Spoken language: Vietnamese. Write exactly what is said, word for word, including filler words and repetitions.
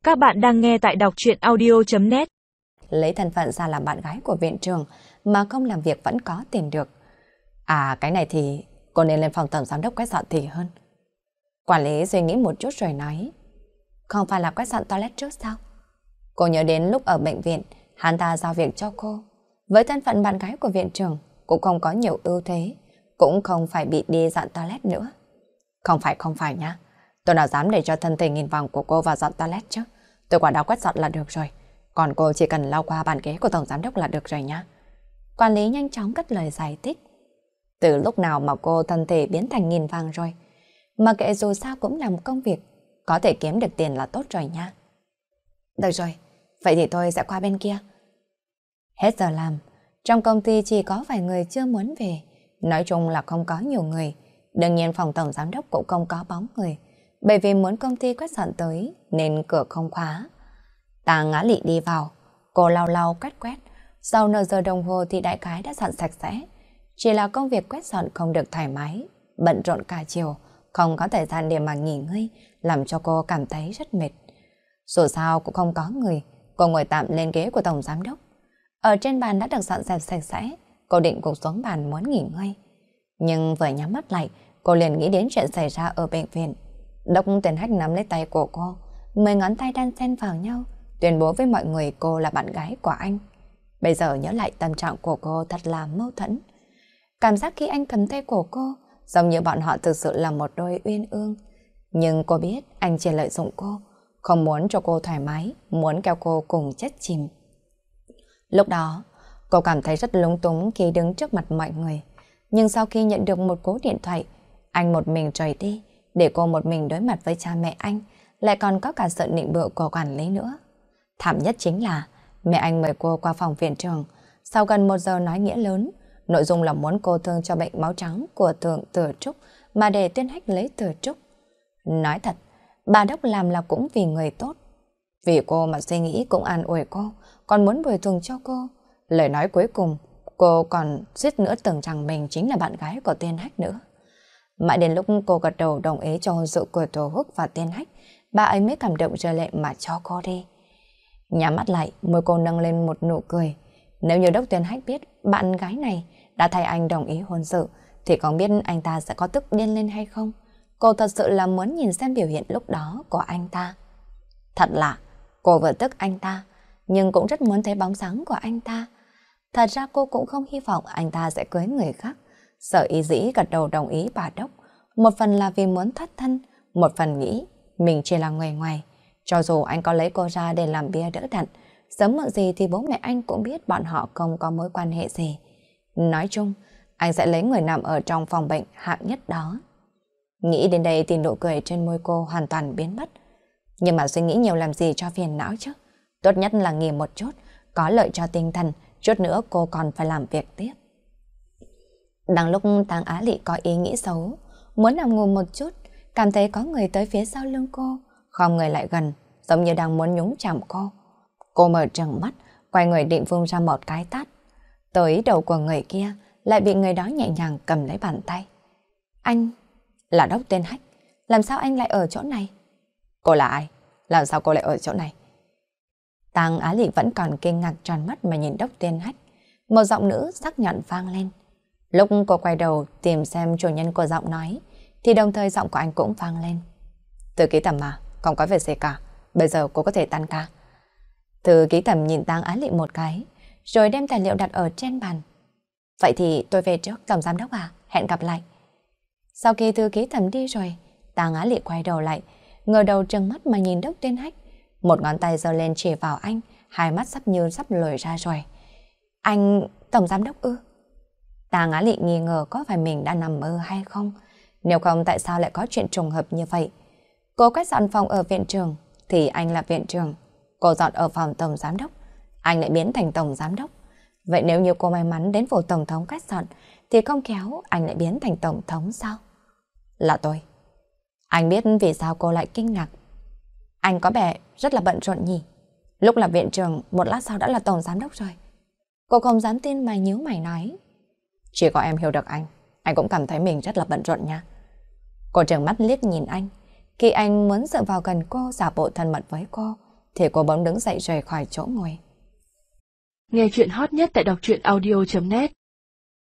Các bạn đang nghe tại đọc truyện audio chấm net. Lấy thân phận ra làm bạn gái của viện trưởng mà không làm việc vẫn có tiền được. À, cái này thì cô nên lên phòng tổng giám đốc quét dọn thì hơn. Quản lý suy nghĩ một chút rồi nói, không phải là quét dọn toilet trước sao? Cô nhớ đến lúc ở bệnh viện, hắn ta giao việc cho cô. Với thân phận bạn gái của viện trưởng, cũng không có nhiều ưu thế, cũng không phải bị đi dọn toilet nữa. Không phải, không phải nha. Tôi nào dám để cho thân thể nghìn vàng của cô vào dọn toilet chứ. Tôi quả đó quét dọn là được rồi. Còn cô chỉ cần lau qua bàn ghế của tổng giám đốc là được rồi nha. Quản lý nhanh chóng cất lời giải thích. Từ lúc nào mà cô thân thể biến thành nghìn vàng rồi. Mà kệ dù sao cũng làm công việc, có thể kiếm được tiền là tốt rồi nha. Được rồi, vậy thì tôi sẽ qua bên kia. Hết giờ làm, trong công ty chỉ có vài người chưa muốn về. Nói chung là không có nhiều người. Đương nhiên phòng tổng giám đốc cũng không có bóng người. Bởi vì muốn công ty quét dọn tới nên cửa không khóa. Tà Ngã Lị đi vào, cô lau lau quét quét. Sau nửa giờ đồng hồ thì đại khái đã dọn sạch sẽ. Chỉ là công việc quét dọn không được thoải mái, bận rộn cả chiều, không có thời gian để mà nghỉ ngơi, làm cho cô cảm thấy rất mệt. Dù sao cũng không có người, cô ngồi tạm lên ghế của tổng giám đốc. Ở trên bàn đã được dọn dẹp sạch sẽ, cô định gục xuống bàn muốn nghỉ ngơi. Nhưng vừa nhắm mắt lại, cô liền nghĩ đến chuyện xảy ra ở bệnh viện. Đốc Tiền Hách nắm lấy tay của cô, mười ngón tay đan xen vào nhau, tuyên bố với mọi người cô là bạn gái của anh. Bây giờ nhớ lại tâm trạng của cô thật là mâu thuẫn. Cảm giác khi anh cầm tay của cô, giống như bọn họ thực sự là một đôi uyên ương. Nhưng cô biết anh chỉ lợi dụng cô, không muốn cho cô thoải mái, muốn kéo cô cùng chết chìm. Lúc đó, cô cảm thấy rất lúng túng khi đứng trước mặt mọi người. Nhưng sau khi nhận được một cú điện thoại, anh một mình rời đi, để cô một mình đối mặt với cha mẹ anh, lại còn có cả sự nịnh bợ của quản lý nữa. Thảm nhất chính là mẹ anh mời cô qua phòng viện trưởng, sau gần một giờ nói nghĩa lớn, nội dung là muốn cô thương cho bệnh máu trắng của thượng Thừa Trúc mà để Tuyên Hách lấy Thừa Trúc. Nói thật, bà Đốc làm là cũng vì người tốt. Vì cô mà suy nghĩ cũng an ủi cô, còn muốn bồi thường cho cô. Lời nói cuối cùng, cô còn suýt nữa tưởng rằng mình chính là bạn gái của Tuyên Hách nữa. Mãi đến lúc cô gật đầu đồng ý cho hôn sự của Tô Húc và Tuyên Hách, bà ấy mới cảm động rơi lệ mà cho cô đi. Nhắm mắt lại, môi cô nâng lên một nụ cười. Nếu như Đốc Tuyên Hách biết bạn gái này đã thay anh đồng ý hôn sự, thì không biết anh ta sẽ có tức điên lên hay không. Cô thật sự là muốn nhìn xem biểu hiện lúc đó của anh ta. Thật lạ, cô vừa tức anh ta, nhưng cũng rất muốn thấy bóng dáng của anh ta. Thật ra cô cũng không hy vọng anh ta sẽ cưới người khác. Sở Y Dĩ gật đầu đồng ý bà Đốc. Một phần là vì muốn thoát thân, một phần nghĩ mình chỉ là người ngoài. Cho dù anh có lấy cô ra để làm bia đỡ đạn, sớm muộn gì thì bố mẹ anh cũng biết bọn họ không có mối quan hệ gì. Nói chung, anh sẽ lấy người nằm ở trong phòng bệnh hạng nhất đó. Nghĩ đến đây thì nụ cười trên môi cô hoàn toàn biến mất. Nhưng mà suy nghĩ nhiều làm gì cho phiền não chứ. Tốt nhất là nghỉ một chút, có lợi cho tinh thần, chút nữa cô còn phải làm việc tiếp. Đang lúc Tang Á Lị có ý nghĩ xấu, muốn nằm ngủ một chút, cảm thấy có người tới phía sau lưng cô, không người lại gần, giống như đang muốn nhúng chạm cô. Cô mở trừng mắt, quay người định vung ra một cái tát. Tới đầu của người kia, lại bị người đó nhẹ nhàng cầm lấy bàn tay. Anh là Đốc Tuyên Hách, làm sao anh lại ở chỗ này? Cô là ai? Làm sao cô lại ở chỗ này? Tang Á Lị vẫn còn kinh ngạc tròn mắt mà nhìn Đốc Tuyên Hách. Một giọng nữ sắc nhọn vang lên. Lúc cô quay đầu tìm xem chủ nhân của giọng nói, thì đồng thời giọng của anh cũng vang lên. Thư ký Tầm mà, không có việc gì cả, bây giờ cô có thể tan ca. Thư ký Tầm nhìn Tang Á Lị một cái, rồi đem tài liệu đặt ở trên bàn. Vậy thì tôi về trước, tổng giám đốc à, hẹn gặp lại. Sau khi thư ký Tầm đi rồi, Tang Á Lị quay đầu lại, ngờ đầu trừng mắt mà nhìn Đốc Tuyên Hách. Một ngón tay giơ lên chỉ vào anh, hai mắt sắp như sắp lồi ra rồi. Anh, tổng giám đốc ư? Tang Á Lị nghi ngờ có phải mình đã nằm mơ hay không? Nếu không tại sao lại có chuyện trùng hợp như vậy? Cô quét dọn phòng ở viện trưởng thì anh là viện trưởng. Cô dọn ở phòng tổng giám đốc, anh lại biến thành tổng giám đốc. Vậy nếu như cô may mắn đến phủ tổng thống quét dọn thì không khéo anh lại biến thành tổng thống sao? Là tôi. Anh biết vì sao cô lại kinh ngạc. Anh có vẻ rất là bận rộn nhỉ? Lúc là viện trưởng, một lát sau đã là tổng giám đốc rồi. Cô không dám tin mà nhíu mày nói. Chỉ có em hiểu được anh, anh cũng cảm thấy mình rất là bận rộn nha. Cô trừng mắt liếc nhìn anh. Khi anh muốn dựa vào gần cô, giả bộ thân mật với cô, thì cô bỗng đứng dậy rời khỏi chỗ ngồi. Nghe chuyện hot nhất tại đọc truyện audio chấm net.